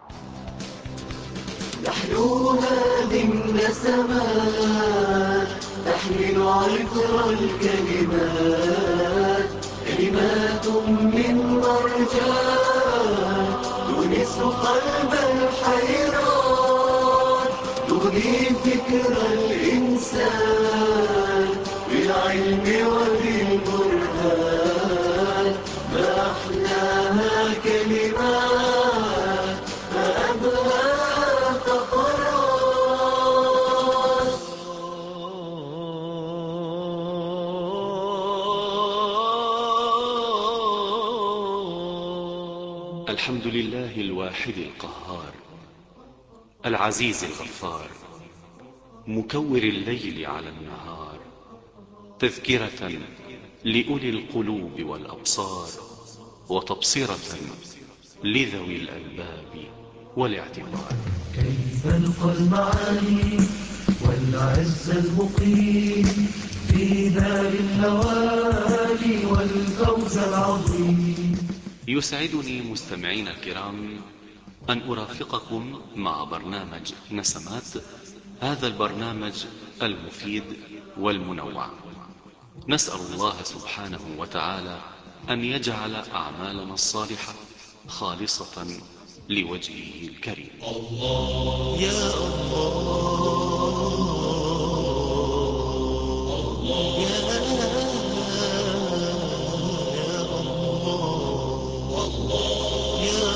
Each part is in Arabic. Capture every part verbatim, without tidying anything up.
نحن هذه النسمات تحمل عطر الكلمات، كلمات من مرجان تونس قلب الحيران، تغني فكر الإنسان بالعلم وبالبرهان. ما أحلاها كلمات، ما أبهاها فقرات. الحمد لله الواحد القهار، العزيز الغفار، مكور الليل على النهار، تذكرة لأولي القلوب والأبصار، وتبصرة لذوي الألباب والاعتبار. كيف نلقى المعاني والعز المقيم في دار النوال والفوز العظيم. يسعدني مستمعين الكرام أن أرافقكم مع برنامج نسمات، هذا البرنامج المفيد والمنوع. نسأل الله سبحانه وتعالى أن يجعل أعمالنا الصالحة خالصة لوجهه الكريم. الله يا الله، الله يا الله، الله يا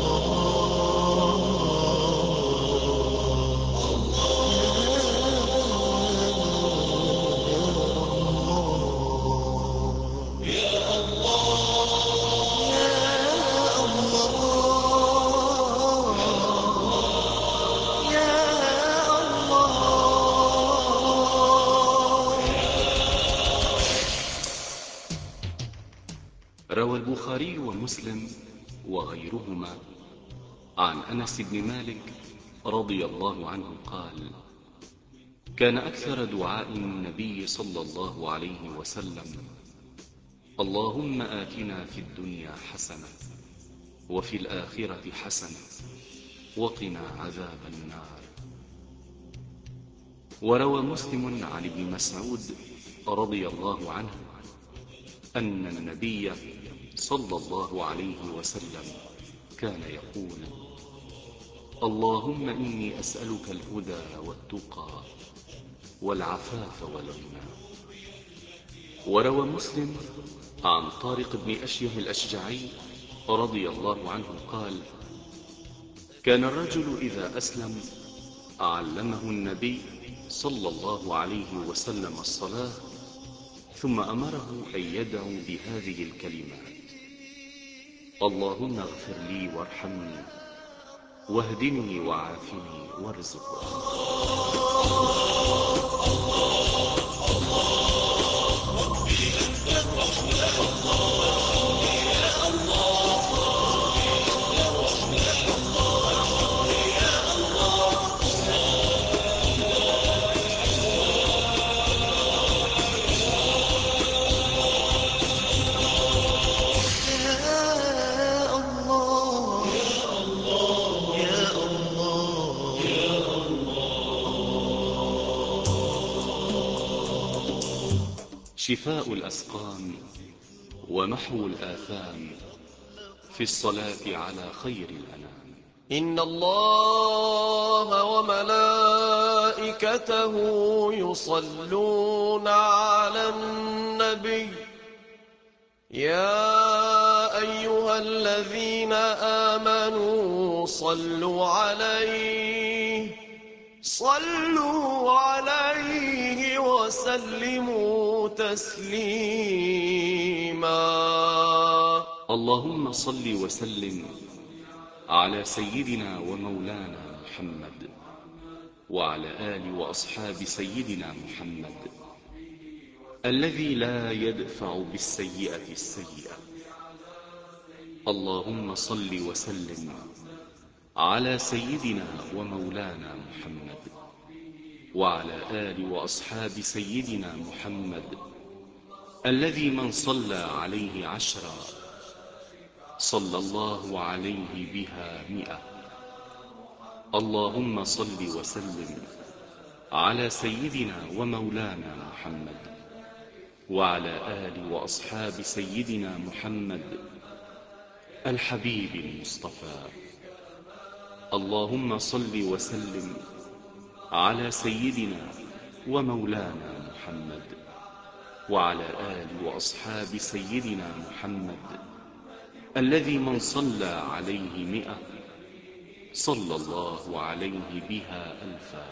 روى البخاري ومسلم وغيرهما عن أنس بن مالك رضي الله عنه قال: كان أكثر دعاء النبي صلى الله عليه وسلم: اللهم آتنا في الدنيا حسنة وفي الآخرة حسنة وقنا عذاب النار. وروى مسلم عن ابن مسعود رضي الله عنه أن النبي صلى الله عليه وسلم كان يقول: اللهم إني أسألك الهدى والتقى والعفاف والغنى. وروى مسلم عن طارق بن أشيه الأشجعي رضي الله عنه قال: كان الرجل إذا أسلم علمه النبي صلى الله عليه وسلم الصلاة، ثم أمره أن يدعو بهذه الكلمات: اللهم اغفر لي وارحمني واهدني وعافني وارزقني. شفاء الأسقام ومحو الآثام في الصلاة على خير الأنام. إن الله وملائكته يصلون على النبي يا أيها الذين آمنوا صلوا عليه صلوا عليه وسلموا تسليما. اللهم صل وسلم على سيدنا ومولانا محمد وعلى آل وأصحاب سيدنا محمد الذي لا يدفع بالسيئة السيئة. اللهم صل وسلم على سيدنا ومولانا محمد وعلى آل وأصحاب سيدنا محمد الذي من صلى عليه عشرا صلى الله عليه بها مئة اللهم صل وسلم على سيدنا ومولانا محمد وعلى آل وأصحاب سيدنا محمد الحبيب المصطفى. اللهم صل وسلم على سيدنا ومولانا محمد وعلى آل وأصحاب سيدنا محمد الذي من صلى عليه مئة صلى الله عليه بها ألفا.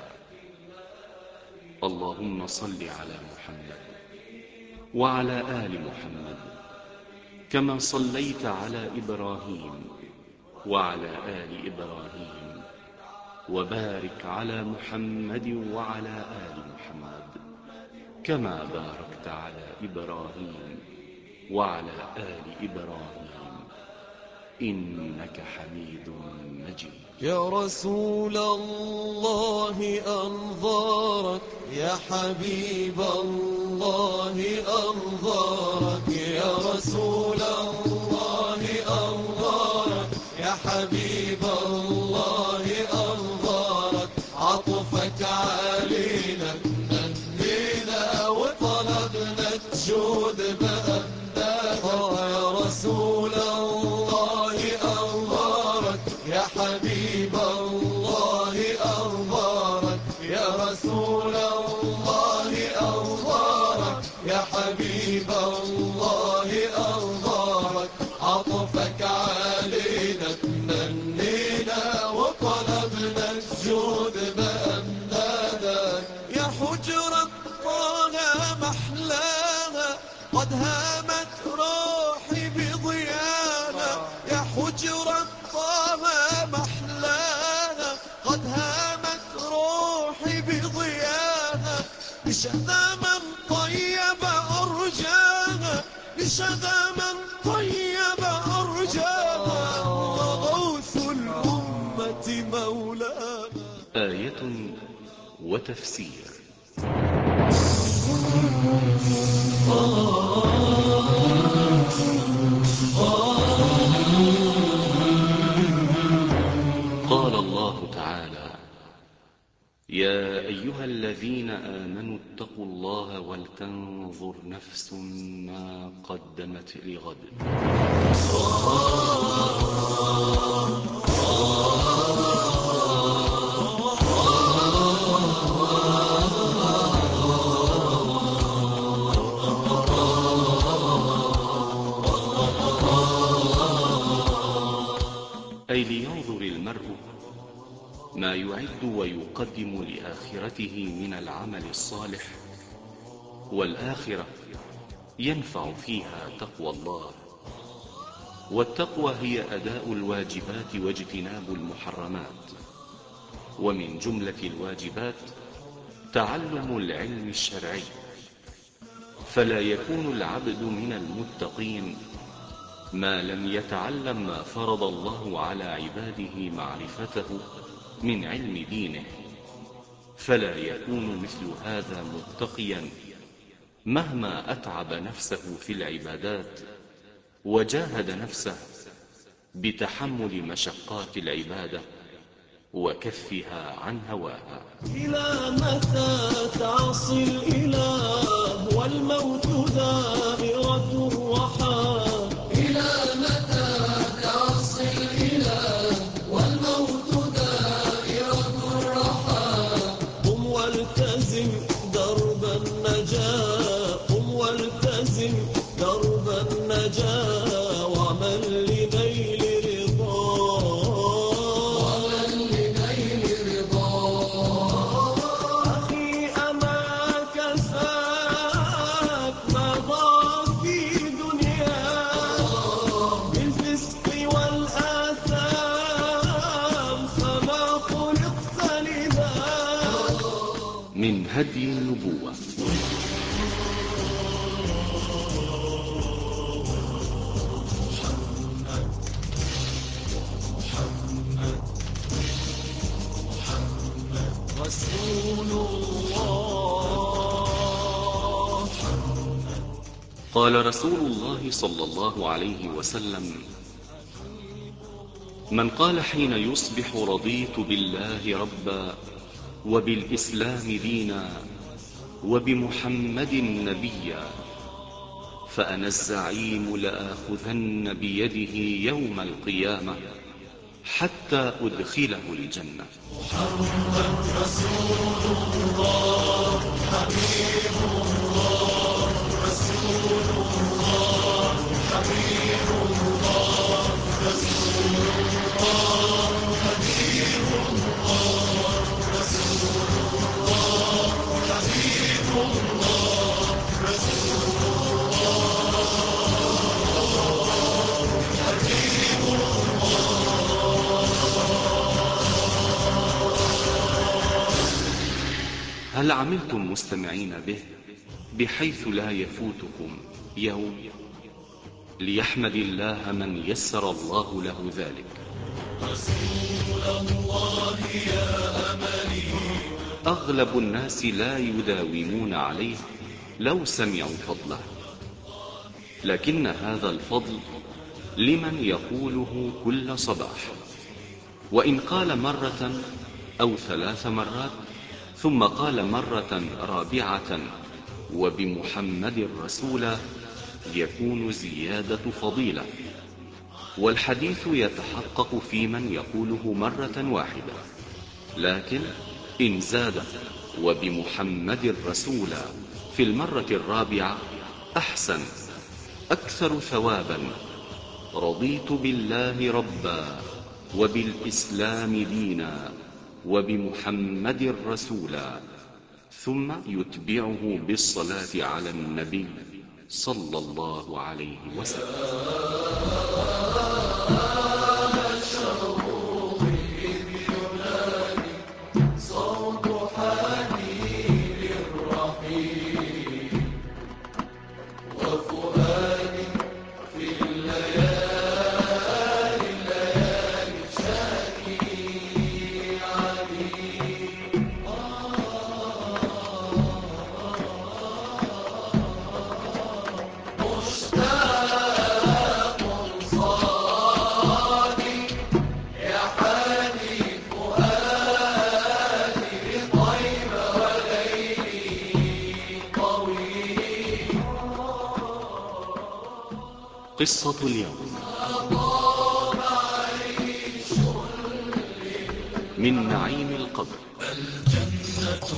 اللهم صل على محمد وعلى آل محمد كما صليت على إبراهيم وعلى آل إبراهيم، وبارك على محمد وعلى آل محمد كما باركت على إبراهيم وعلى آل إبراهيم إنك حميد مجيد. يا رسول الله أنظارك، يا حبيب الله أنظارك، يا رسول الله أنظارك، يا حبيب الله أنظارك. عطفك علينا منينا وطلبنا الجود بأمدادك. يا رسول الله أنظارك، يا حبيب الله أنظارك، يا رسول الله أنظارك، يا حبيب الله أنظارك. عطفك علينا تمنينا وطلبنا الجود بأمدادك. يا حجرة طه محلاها قد هامت روحي بضياها. يا حجرة طه محلاها قد هامت روحي بضياها. لشذا من طيب أرجاها، لشذا من طيب أرجاها، وغوث الأمة مولاها. آية وتفسير. قال الله تعالى: يا أيها الذين آمنوا اتقوا الله ولتنظر نفس ما قدمت لغد. أي لينظر المرء ما يعد ويقدم لآخرته من العمل الصالح، والآخرة ينفع فيها تقوى الله. والتقوى هي أداء الواجبات واجتناب المحرمات. ومن جملة الواجبات تعلم العلم الشرعي، فلا يكون العبد من المتقين ما لم يتعلم ما فرض الله على عباده معرفته من علم دينه، فلا يكون مثل هذا متقيا مهما أتعب نفسه في العبادات وجاهد نفسه بتحمل مشقات العبادة وكفها عن هواها. إلى متى تعصي الإله والموت دائرة الرحى. إلى متى تعصي الإله والموت دائرة الرحى. قم والتزم درب النجاة، قم والتزم درب النجاة، ومن لنيل من هدي النبوة. رسول الله. قال رسول الله صلى الله عليه وسلم: من قال حين يصبح رضيت بالله ربا وبالإسلام دينا وبمحمد نبيا فأنا الزعيم لآخذن بيده يوم القيامة حتى أدخله الجنة. محمد رسول الله حبيب الله رسول الله حبيب الله رسول الله حبيب الله رسول الله حبيب الله رسول الله حبيب هل عملتم مستمعين به بحيث لا يفوتكم يوم؟ ليحمد الله من يسر الله له ذلك. رسول الله يا أملي. أغلب الناس لا يداومون عليه لو سمعوا فضله، لكن هذا الفضل لمن يقوله كل صباح، وإن قال مرة أو ثلاث مرات ثم قال مرة رابعة وبمحمد رسولا يكون زيادة فضيلة، والحديث يتحقق في من يقوله مرة واحدة، لكن إن زاد وبمحمد رسولا في المرة الرابعة أحسن أكثر ثوابا. رضيت بالله ربا وبالإسلام دينا وبمحمد رسولا، ثم يتبعه بالصلاة على النبي صلى الله عليه وسلم. صوت حبيب الرحيم وفؤادي في الليالي الليالي شاكي عليم مشتاق صادي يا حادي فؤادي بطيب وليلي طويل. قصة اليوم من نعيم القبر. الجنة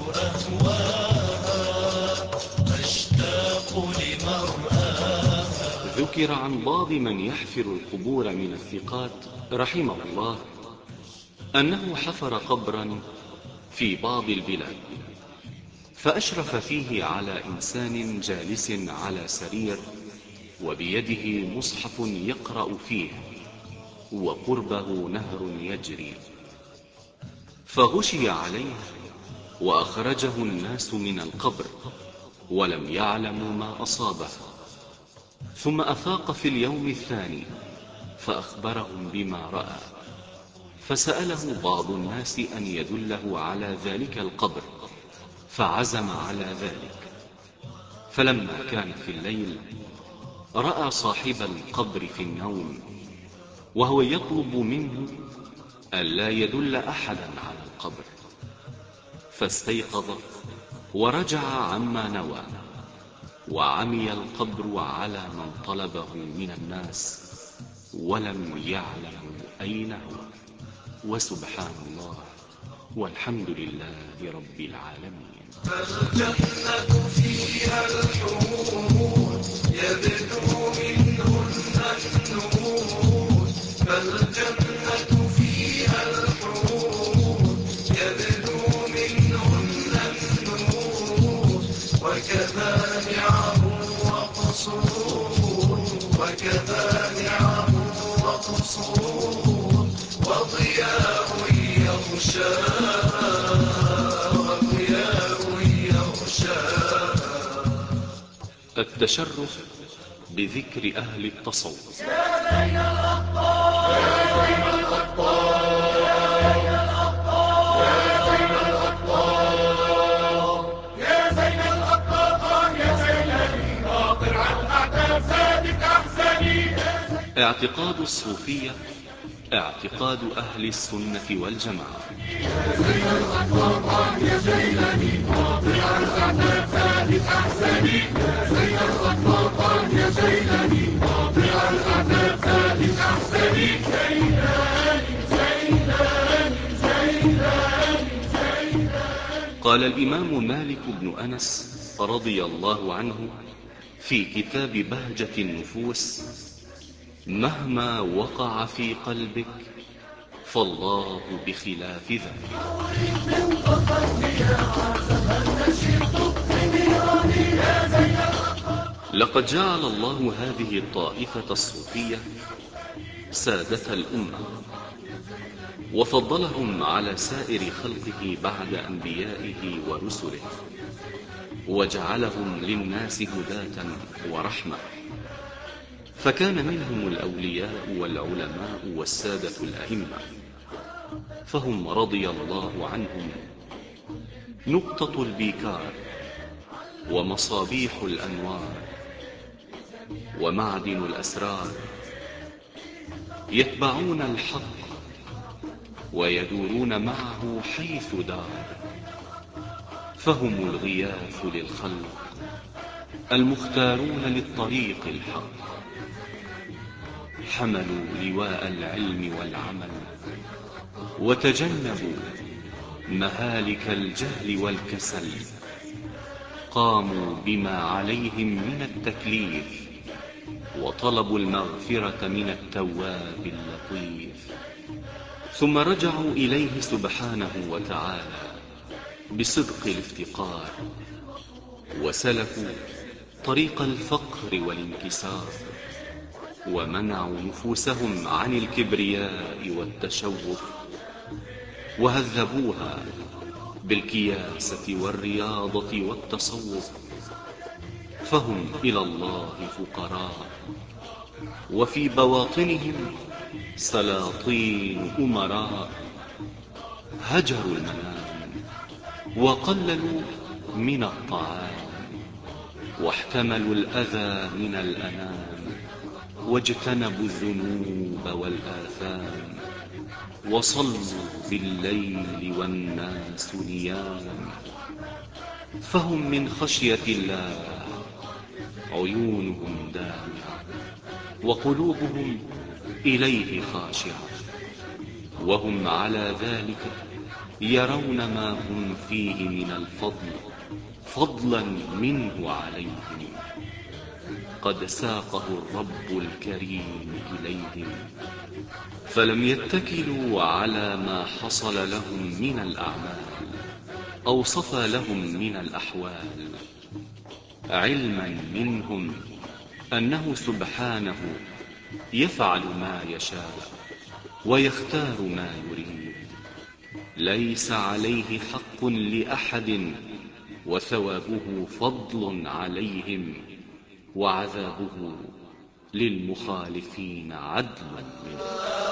أهواها أشتاق لمرآها. ذكر عن بعض من يحفر القبور من الثقات رحمه الله أنه حفر قبرا في بعض البلاد، فأشرف فيه على إنسان جالس على سرير وبيده مصحف يقرأ فيه وقربه نهر يجري، فغشي عليه وأخرجه الناس من القبر ولم يعلموا ما أصابه، ثم أفاق في اليوم الثاني فأخبرهم بما رأى، فسأله بعض الناس أن يدله على ذلك القبر، فعزم على ذلك. فلما كان في الليل رأى صاحب القبر في النوم وهو يطلب منه ألا يدل أحدا على القبر، فاستيقظ ورجع عما نوى، وعمي القبر على من طلبه من الناس ولم يعلموا أين هو. وسبحان الله والحمد لله رب العالمين. فالجنة فيها الحور يبدو منهن النور. فالجنة فيها الحور يبدو منهن النور. وكذا نعم وقصور وكذا نعم وقصور وضياء يغشاها وضياء يغشاها. التشرف بذكر أهل التصوف. يا زين الأبطال يا زين الأبطال يا زين الأبطال يا زين الأبطال يا زين الخاطر عن أعتاب زادك أحسني. اعتقاد الصوفية اعتقاد أهل السنة والجماعة. قال الإمام مالك بن أنس رضي الله عنه في كتاب بهجة النفوس: مهما وقع في قلبك فالله بخلاف ذلك. لقد جعل الله هذه الطائفة الصوفية سادة الأمة، وفضلهم على سائر خلقه بعد أنبيائه ورسله، وجعلهم للناس هداة ورحمة. فكان منهم الأولياء والعلماء والسادة الأئمة، فهم رضي الله عنهم نقطة البيكار ومصابيح الأنوار ومعدن الأسرار، يتبعون الحق ويدورون معه حيث دار، فهم الغياث للخلق المختارون للطريق الحق، حملوا لواء العلم والعمل وتجنبوا مهالك الجهل والكسل، قاموا بما عليهم من التكليف وطلبوا المغفرة من التواب اللطيف، ثم رجعوا إليه سبحانه وتعالى بصدق الافتقار، وسلكوا طريق الفقر والانكسار، ومنعوا نفوسهم عن الكبرياء والتشوف، وهذبوها بالكياسة والرياضة والتصوف، فهم إلى الله فقراء، وفي بواطنهم سلاطين أمراء، هجروا المنام وقللوا من الطعام، واحتملوا الأذى من الأنام، واجتنبوا الذنوب والآثام، وصلوا بالليل والناس نيام، فهم من خشية الله عيونهم دامعة وقلوبهم إليه خاشعة، وهم على ذلك يرون ما هم فيه من الفضل فضلا منه عليهم، قد ساقه الرب الكريم إليهم، فلم يتكلوا على ما حصل لهم من الأعمال أو صفى لهم من الأحوال، علما منهم أنه سبحانه يفعل ما يشاء ويختار ما يريد، ليس عليه حق لأحد، وثوابه فضل عليهم، وعذابه للمخالفين عدلا منه.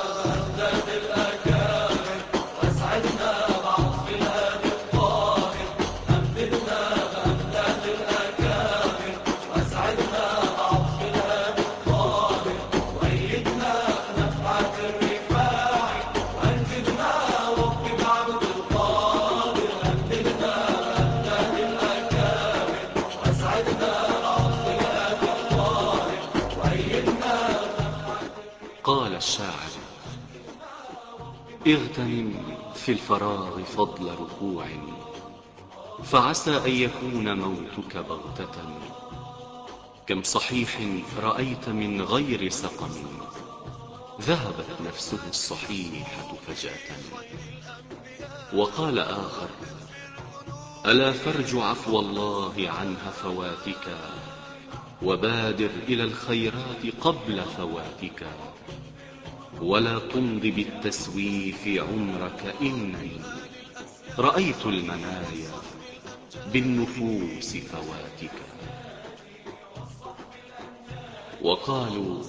قال الشاعر: اغتنم في الفراغ فضل ركوع، فعسى أن يكون موتك بغتة، كم صحيح رأيت من غير سقم، ذهبت نفسه الصحيحة فجأة. وقال آخر: ألا فارج عفو الله عن هفواتك، وبادر إلى الخيرات قبل فواتك، ولا تمض بالتسويف عمرك، إنني رأيت المنايا بالنفوس فواتك. وقالوا: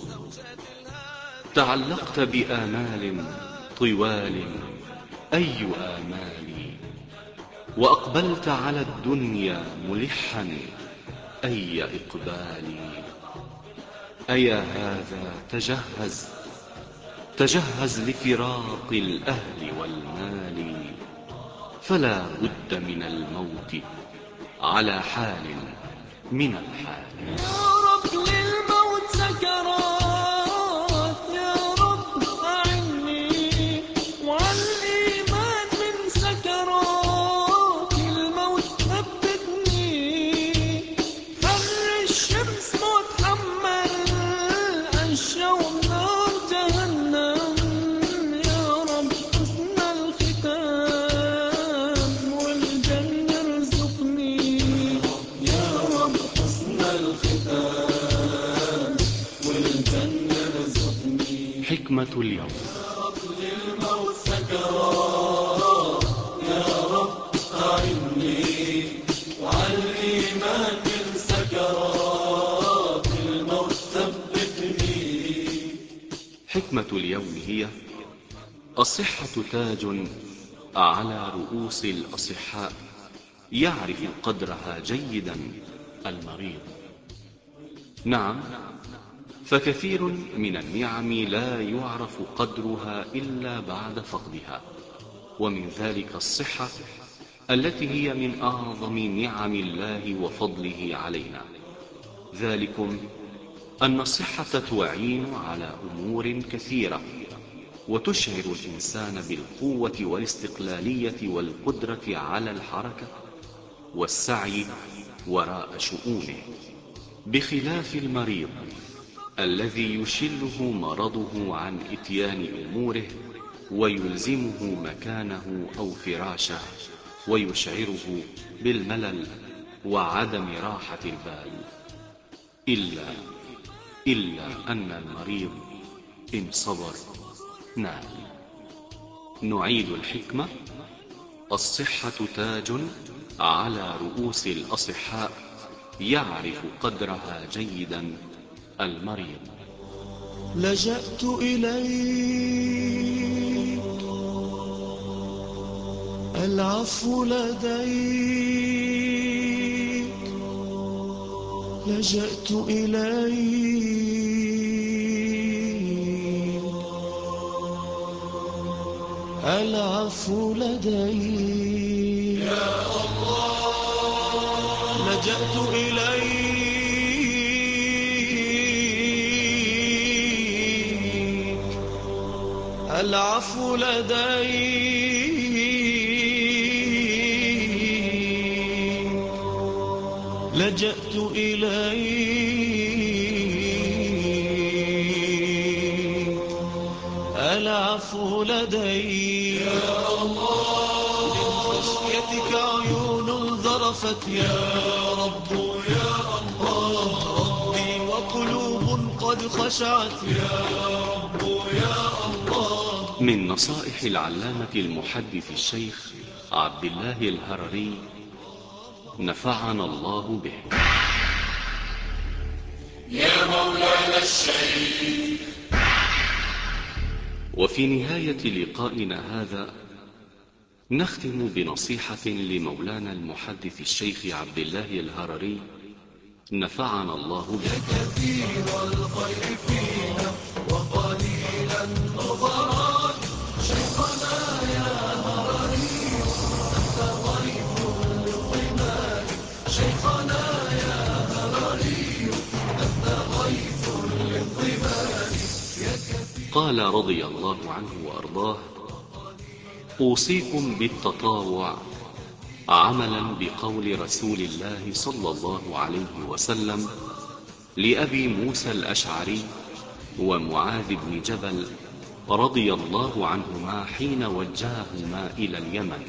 تعلقت بآمال طوال، أي آمال، وأقبلت على الدنيا ملحا، أي إقبال، أيا هذا تجهز تجهز لفراق الأهل والمال، فلا بد من الموت على حال من الحال. يا رب للموت سكرات، يا رب أعني وعلى الإيمان من سكرات الموت ثبتني. حر الشمس متحمل، الشوم نار جهنم. يا رب حسن الختام والجنة ارزقني. يا رب حسن الختام والجنة ارزقني. حكمة اليوم. للموت سكرات، يا رب أعني وعلى الإيمان من سكرات الموت ثبتني. حكمة اليوم هي: الصحة تاج على رؤوس الأصحاء، يعرف قدرها جيدا المريض. نعم، فكثير من النعم لا يعرف قدرها إلا بعد فقدها، ومن ذلك الصحة التي هي من أعظم نعم الله وفضله علينا. ذلكم أن الصحة تعين على أمور كثيرة، وتشعر الإنسان بالقوة والاستقلالية والقدرة على الحركة والسعي وراء شؤونه، بخلاف المريض الذي يشله مرضه عن إتيان أموره ويلزمه مكانه أو فراشه، ويشعره بالملل وعدم راحة البال. إلا إلا أن المريض إن صبر نال. نعيد الحكمة: الصحة تاج على رؤوس الأصحاء، يعرف قدرها جيدا المريض. لجأت إليك، العفو لديك. لجأت إليك، العفو لديك. يا الله لجأت إليك، العفو لديك. لجأت إليك، العفو لديك. يا الله من خشيتك عيون ذرفت. يا رب يا الله ربي وقلوب قد خشعت. يا رب يا الله. من نصائح العلامة المحدث الشيخ عبد الله الهرري، نفعنا الله به. يا مولانا الشيخ. وفي نهاية لقائنا هذا نختم بنصيحة لمولانا المحدث الشيخ عبد الله الهرري، نفعنا الله به. كثير الخير فينا وقليلا النظرات. شيخنا يا هرري أنت ضيف للظمار. شيخنا يا هرري أنت ضيف للظمار. قال رضي الله عنه وأرضاه: أوصيكم بالتطاوع عملا بقول رسول الله صلى الله عليه وسلم لأبي موسى الأشعري ومعاذ بن جبل رضي الله عنهما حين وجههما إلى اليمن: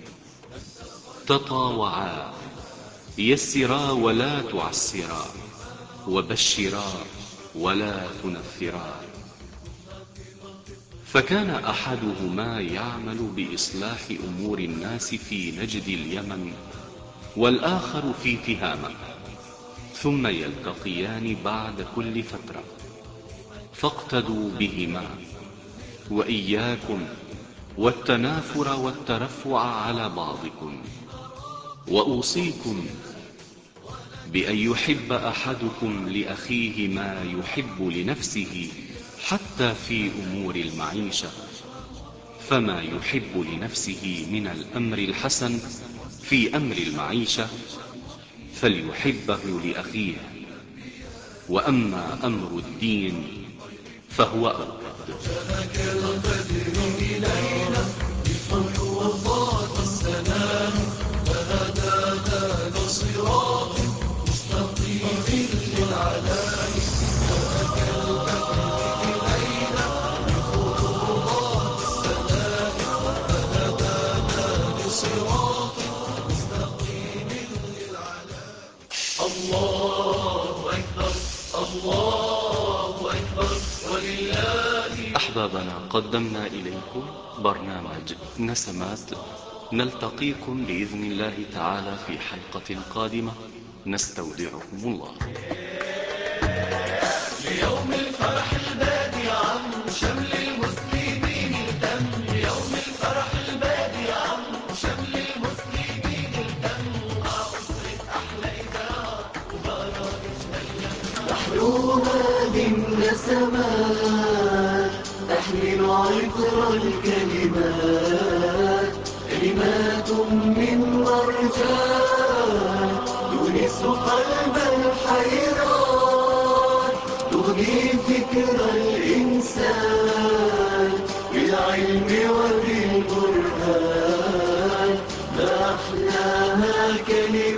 تطاوعا، يسرا ولا تعسرا، وبشرا ولا تنفرا. فكان أحدهما يعمل بإصلاح أمور الناس في نجد اليمن، والآخر في تهامة، ثم يلتقيان بعد كل فترة، فاقتدوا بهما، وإياكم والتنافر والترفع على بعضكم. وأوصيكم بأن يحب أحدكم لأخيه ما يحب لنفسه، حتى في أمور المعيشة، فما يحب لنفسه من الأمر الحسن في أمر المعيشة فليحبه لأخيه، وأما أمر الدين فهو أبعد. جاءك البدر إلينا بحلوات السلام، فهدى ذات صراط مستقيم للعلام. جاءك البدر إلينا بحلوات السلام، فهدى ذات صراط مستقيم للعلام. الله أكبر الله أكبر ولله. أحبابنا، قدمنا إليكم برنامج نسمات، نلتقيكم بإذن الله تعالى في حلقة قادمة، نستودعكم الله. ليوم الفرح البادي عم شمل المسلمين التم، ليوم الفرح البادي عم شمل المسلمين التم، مع أسرة أحلى إذاعة وبرامج مليانة. نحن هذه النسمات تحمل عطر الكلمات، كلمات من مرجان تونس قلب الحيران، تغني فكر الإنسان بالعلم وبالقرآن. ما أحلاها كلمات